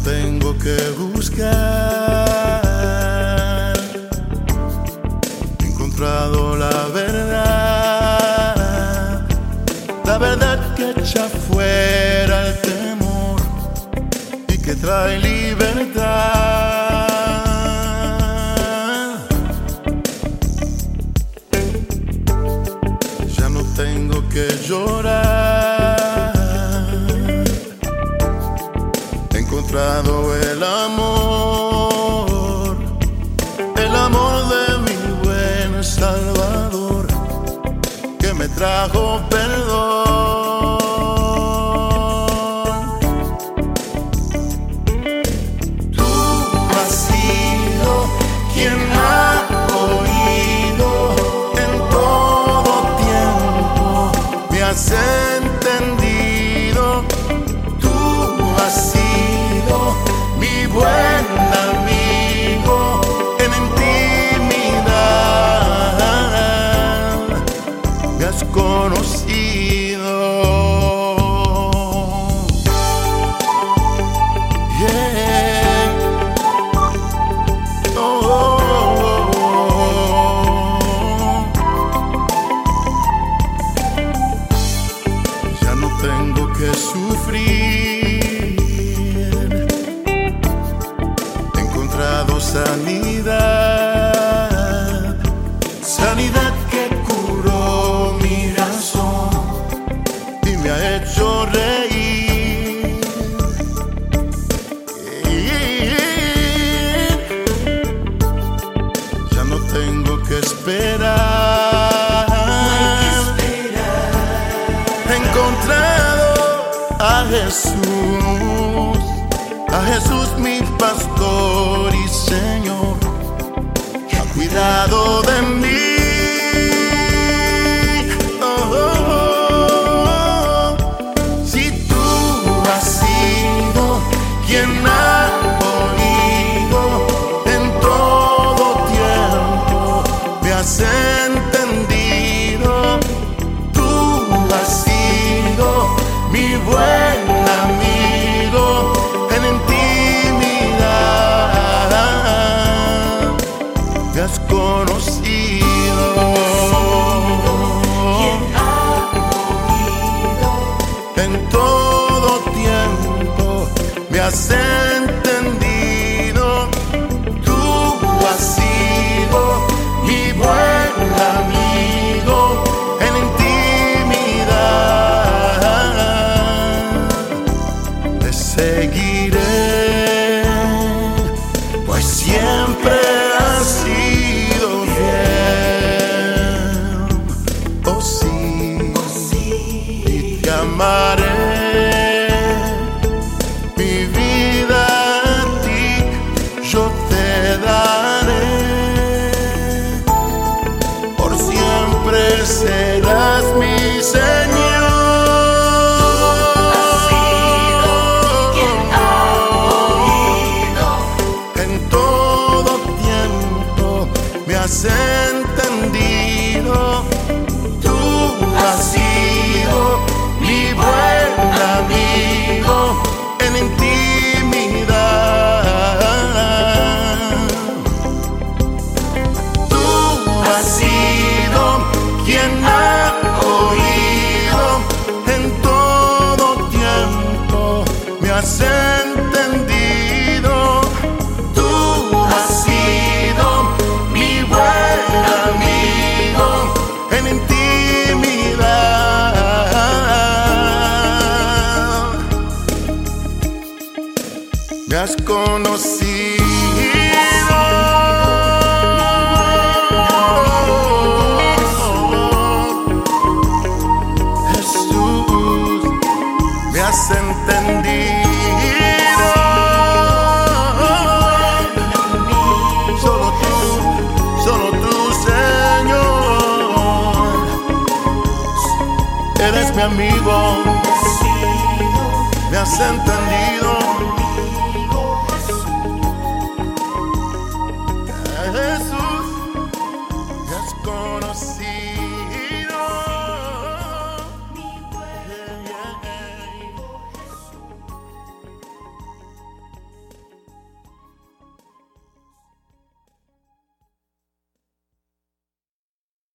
tengo que buscar. He encontrado la verdad que echa fuera el temor y que trae libertad. Ya no tengo que llorar. He encontrado el amor de mi buen Salvador, que me trajo perdón. Tú has sido quien ha oído en todo tiempo, me has entendido. Tú has sido mi buen amigo en intimidad, me has conocido. Yeah. Oh, oh, oh, oh. Ya no tengo que sufrir. He encontrado sanidad, sanidad que curó mi razón y me ha hecho reír. Ya no tengo que esperar. He encontrado a Jesús mi pastor y Señor, que ha cuidado de mí. Quien ha oído en todo tiempo, me has entendido. Tú has sido mi buen amigo en intimidad, me has conocido. Quien ha oído En todo tiempo me has entendido. Tú has sido mi buen amigo en intimidad. Te seguiré, pues siempre has sido fiel. Oh sí, y te amaré. Yo te daré, por siempre serás mi Señor. has sido quien ha oído En todo tiempo me has entendido. Tú has sido mi buen amigo en intimidad. Has sido quien ha oído en todo tiempo, me has entendido. Tú has sido mi buen amigo en intimidad, me has conocido. Me has entendido. Solo tú, Señor, eres mi amigo. Me has entendido.